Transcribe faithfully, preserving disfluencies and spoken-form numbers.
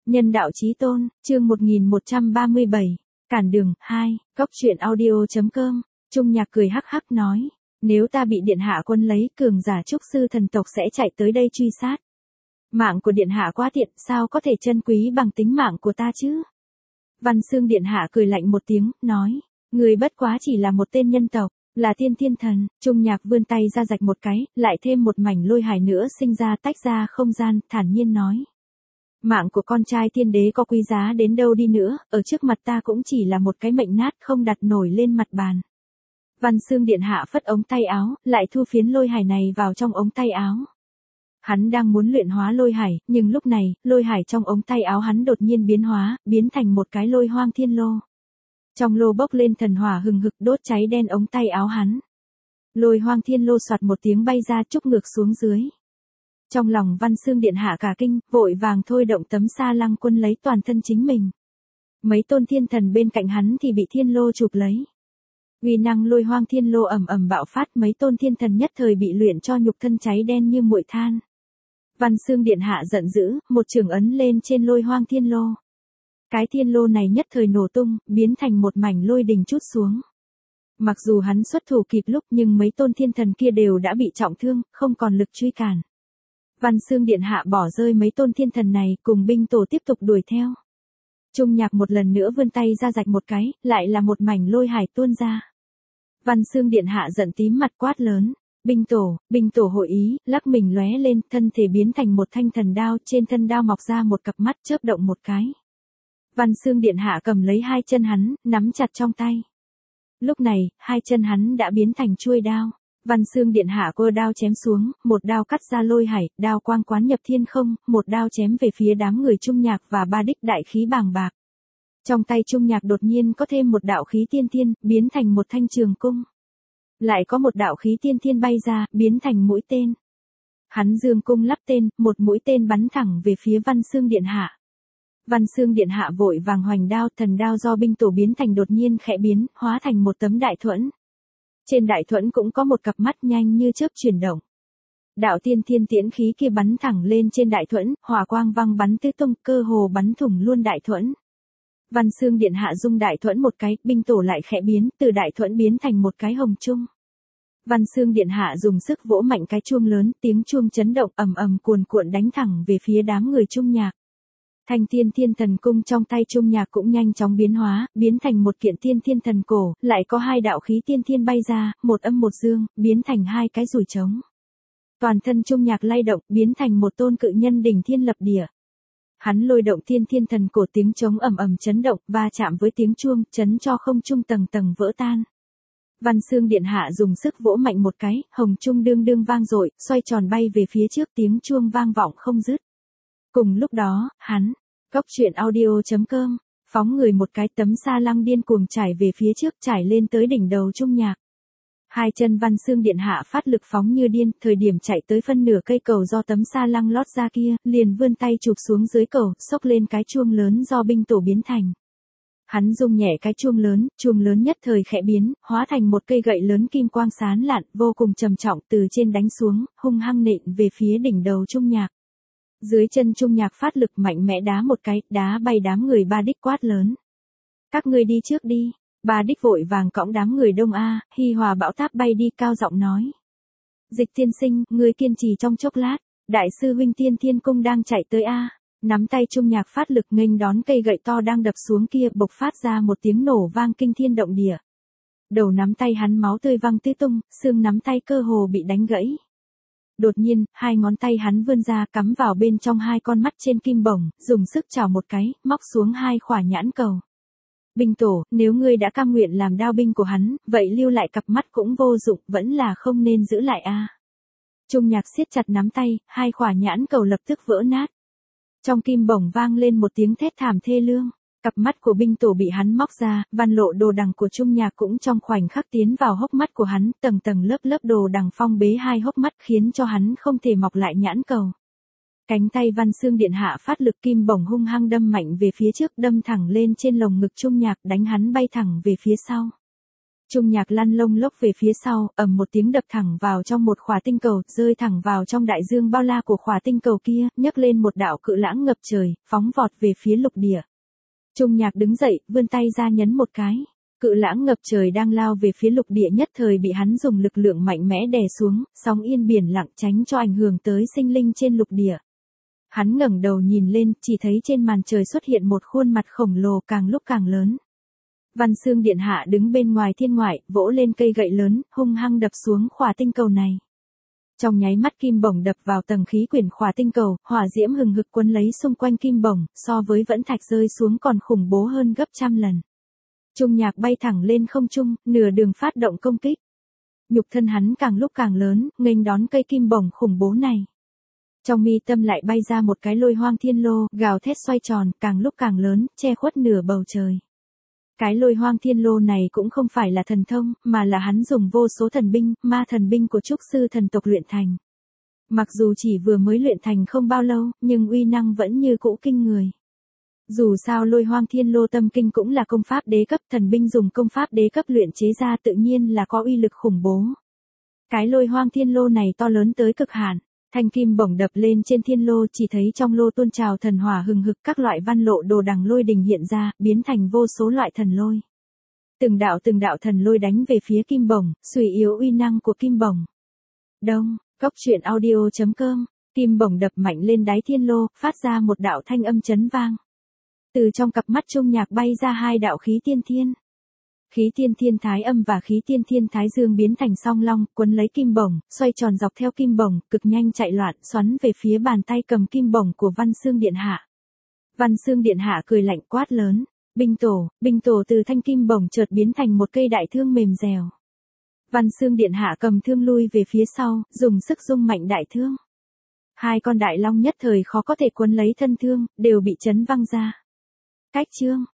Nhân đạo chí tôn, chương một nghìn một trăm ba mươi bảy, cản đường, hai, cốc truyện audio.com, Trung Nhạc cười hắc hắc nói, nếu ta bị điện hạ quân lấy, cường giả trúc sư thần tộc sẽ chạy tới đây truy sát. Mạng của điện hạ quá tiện, sao có thể trân quý bằng tính mạng của ta chứ? Văn Xương điện hạ cười lạnh một tiếng, nói, người bất quá chỉ là một tên nhân tộc, là tiên thiên thần. Trung Nhạc vươn tay ra rạch một cái, lại thêm một mảnh lôi hải nữa sinh ra tách ra không gian, thản nhiên nói. Mạng của con trai tiên đế có quý giá đến đâu đi nữa, ở trước mặt ta cũng chỉ là một cái mệnh nát không đặt nổi lên mặt bàn. Văn Xương điện hạ phất ống tay áo, lại thu phiến lôi hải này vào trong ống tay áo. Hắn đang muốn luyện hóa lôi hải, nhưng lúc này, lôi hải trong ống tay áo hắn đột nhiên biến hóa, biến thành một cái lôi hoang thiên lô. Trong lô bốc lên thần hỏa hừng hực đốt cháy đen ống tay áo hắn. Lôi hoang thiên lô soạt một tiếng bay ra trúc ngược xuống dưới. Trong lòng Văn Xương điện hạ cả kinh, vội vàng thôi động tấm sa lăng quân lấy toàn thân chính mình. Mấy tôn thiên thần bên cạnh hắn thì bị thiên lô chụp lấy. Uy năng lôi hoang thiên lô ầm ầm bạo phát, mấy tôn thiên thần nhất thời bị luyện cho nhục thân cháy đen như muội than. Văn Xương điện hạ giận dữ, một chưởng ấn lên trên lôi hoang thiên lô. Cái thiên lô này nhất thời nổ tung, biến thành một mảnh lôi đình trút xuống. Mặc dù hắn xuất thủ kịp lúc nhưng mấy tôn thiên thần kia đều đã bị trọng thương, không còn lực truy cản. Văn Xương điện hạ bỏ rơi mấy tôn thiên thần này, cùng binh tổ tiếp tục đuổi theo. Trung Nhạc một lần nữa vươn tay ra rạch một cái, lại là một mảnh lôi hải tuôn ra. Văn Xương điện hạ giận tím mặt quát lớn, binh tổ, binh tổ hội ý, lắc mình lóe lên, thân thể biến thành một thanh thần đao, trên thân đao mọc ra một cặp mắt chớp động một cái. Văn Xương điện hạ cầm lấy hai chân hắn, nắm chặt trong tay. Lúc này, hai chân hắn đã biến thành chuôi đao. Văn Xương điện hạ cơ đao chém xuống, một đao cắt ra lôi hải, đao quang quán nhập thiên không, một đao chém về phía đám người Trung Nhạc và ba đích đại khí bàng bạc. Trong tay Trung Nhạc đột nhiên có thêm một đạo khí tiên thiên, biến thành một thanh trường cung. Lại có một đạo khí tiên thiên bay ra, biến thành mũi tên. Hắn dương cung lắp tên, một mũi tên bắn thẳng về phía Văn Xương điện hạ. Văn Xương điện hạ vội vàng hoành đao, thần đao do binh tổ biến thành đột nhiên khẽ biến, hóa thành một tấm đại thuẫn. Trên đại thuẫn cũng có một cặp mắt nhanh như chớp chuyển động. Đạo tiên thiên tiễn khí kia bắn thẳng lên trên đại thuẫn, hỏa quang văng bắn tứ tung, cơ hồ bắn thủng luôn đại thuẫn. Văn Xương điện hạ dung đại thuẫn một cái, binh tổ lại khẽ biến, từ đại thuẫn biến thành một cái hồng trung. Văn Xương điện hạ dùng sức vỗ mạnh cái chuông lớn, tiếng chuông chấn động ầm ầm cuồn cuộn đánh thẳng về phía đám người Trung Nhạc. Thanh tiên thiên thần cung trong tay Trung Nhạc cũng nhanh chóng biến hóa, biến thành một kiện tiên thiên thần cổ, lại có hai đạo khí tiên thiên bay ra, một âm một dương, biến thành hai cái rùi trống. Toàn thân Trung Nhạc lay động, biến thành một tôn cự nhân đỉnh thiên lập địa. Hắn lôi động tiên thiên thần cổ, tiếng trống ầm ầm chấn động, va chạm với tiếng chuông, chấn cho không trung tầng tầng vỡ tan. Văn Xương điện hạ dùng sức vỗ mạnh một cái, hồng trung đương đương vang dội, xoay tròn bay về phía trước, tiếng chuông vang vọng không dứt. Cùng lúc đó, hắn, cốc truyện audio.com, phóng người một cái, tấm sa lăng điên cuồng trải về phía trước, trải lên tới đỉnh đầu Trung Nhạc. Hai chân Văn Xương điện hạ phát lực phóng như điên, thời điểm chạy tới phân nửa cây cầu do tấm sa lăng lót ra kia, liền vươn tay chụp xuống dưới cầu, xốc lên cái chuông lớn do binh tổ biến thành. Hắn rung nhẹ cái chuông lớn, chuông lớn nhất thời khẽ biến, hóa thành một cây gậy lớn kim quang sáng lạn, vô cùng trầm trọng, từ trên đánh xuống, hung hăng nện về phía đỉnh đầu Trung Nhạc. Dưới chân Trung Nhạc phát lực mạnh mẽ đá một cái, đá bay đám người ba đích quát lớn. Các ngươi đi trước đi. Ba đích vội vàng cõng đám người Đông A, Hi Hòa bão táp bay đi, cao giọng nói. Dịch tiên sinh, ngươi kiên trì trong chốc lát, đại sư huynh tiên thiên cung đang chạy tới A. Nắm tay Trung Nhạc phát lực nghênh đón cây gậy to đang đập xuống kia, bộc phát ra một tiếng nổ vang kinh thiên động địa. Đầu nắm tay hắn máu tươi văng tứ tung, xương nắm tay cơ hồ bị đánh gãy. Đột nhiên, hai ngón tay hắn vươn ra, cắm vào bên trong hai con mắt trên kim bổng, dùng sức chảo một cái, móc xuống hai khỏa nhãn cầu. Binh tổ, nếu ngươi đã cam nguyện làm đao binh của hắn, vậy lưu lại cặp mắt cũng vô dụng, vẫn là không nên giữ lại a. Trung Nhạc siết chặt nắm tay, hai khỏa nhãn cầu lập tức vỡ nát. Trong kim bổng vang lên một tiếng thét thảm thê lương. Cặp mắt của binh tổ bị hắn móc ra, văn lộ đồ đằng của Trung Nhạc cũng trong khoảnh khắc tiến vào hốc mắt của hắn, tầng tầng lớp lớp đồ đằng phong bế hai hốc mắt khiến cho hắn không thể mọc lại nhãn cầu. Cánh tay Văn Xương điện hạ phát lực, kim bổng hung hăng đâm mạnh về phía trước, đâm thẳng lên trên lồng ngực Trung Nhạc, đánh hắn bay thẳng về phía sau. Trung Nhạc lăn lông lốc về phía sau, ầm một tiếng đập thẳng vào trong một khỏa tinh cầu, rơi thẳng vào trong đại dương bao la của khỏa tinh cầu kia, nhấc lên một đạo cự lãng ngập trời, phóng vọt về phía lục địa. Trung Nhạc đứng dậy, vươn tay ra nhấn một cái. Cự lãng ngập trời đang lao về phía lục địa nhất thời bị hắn dùng lực lượng mạnh mẽ đè xuống, sóng yên biển lặng tránh cho ảnh hưởng tới sinh linh trên lục địa. Hắn ngẩng đầu nhìn lên, chỉ thấy trên màn trời xuất hiện một khuôn mặt khổng lồ càng lúc càng lớn. Văn Xương Điện Hạ đứng bên ngoài thiên ngoại, vỗ lên cây gậy lớn, hung hăng đập xuống khỏa tinh cầu này. Trong nháy mắt kim bổng đập vào tầng khí quyển khỏa tinh cầu, hỏa diễm hừng hực quấn lấy xung quanh kim bổng, so với vẫn thạch rơi xuống còn khủng bố hơn gấp trăm lần. Trung Nhạc bay thẳng lên không trung, nửa đường phát động công kích. Nhục thân hắn càng lúc càng lớn, nghênh đón cây kim bổng khủng bố này. Trong mi tâm lại bay ra một cái lôi hoang thiên lô, gào thét xoay tròn, càng lúc càng lớn, che khuất nửa bầu trời. Cái lôi hoang thiên lô này cũng không phải là thần thông, mà là hắn dùng vô số thần binh, ma thần binh của trúc sư thần tộc luyện thành. Mặc dù chỉ vừa mới luyện thành không bao lâu, nhưng uy năng vẫn như cũ kinh người. Dù sao lôi hoang thiên lô tâm kinh cũng là công pháp đế cấp, thần binh dùng công pháp đế cấp luyện chế ra tự nhiên là có uy lực khủng bố. Cái lôi hoang thiên lô này to lớn tới cực hạn. Thanh kim bổng đập lên trên thiên lô, chỉ thấy trong lô tuôn trào thần hỏa hừng hực, các loại văn lộ đồ đằng lôi đình hiện ra, biến thành vô số loại thần lôi. Từng đạo từng đạo thần lôi đánh về phía kim bổng, suy yếu uy năng của kim bổng. Đông, Cốc Truyện Audio chấm com, kim bổng đập mạnh lên đáy thiên lô, phát ra một đạo thanh âm chấn vang. Từ trong cặp mắt Trung Nhạc bay ra hai đạo khí tiên thiên. Khí tiên thiên thái âm và khí tiên thiên thái dương biến thành song long, quấn lấy kim bổng, xoay tròn dọc theo kim bổng, cực nhanh chạy loạn, xoắn về phía bàn tay cầm kim bổng của Văn Xương Điện Hạ. Văn Xương Điện Hạ cười lạnh quát lớn, binh tổ, binh tổ từ thanh kim bổng chợt biến thành một cây đại thương mềm dẻo. Văn Xương Điện Hạ cầm thương lui về phía sau, dùng sức rung mạnh đại thương. Hai con đại long nhất thời khó có thể quấn lấy thân thương, đều bị chấn văng ra. Cách chương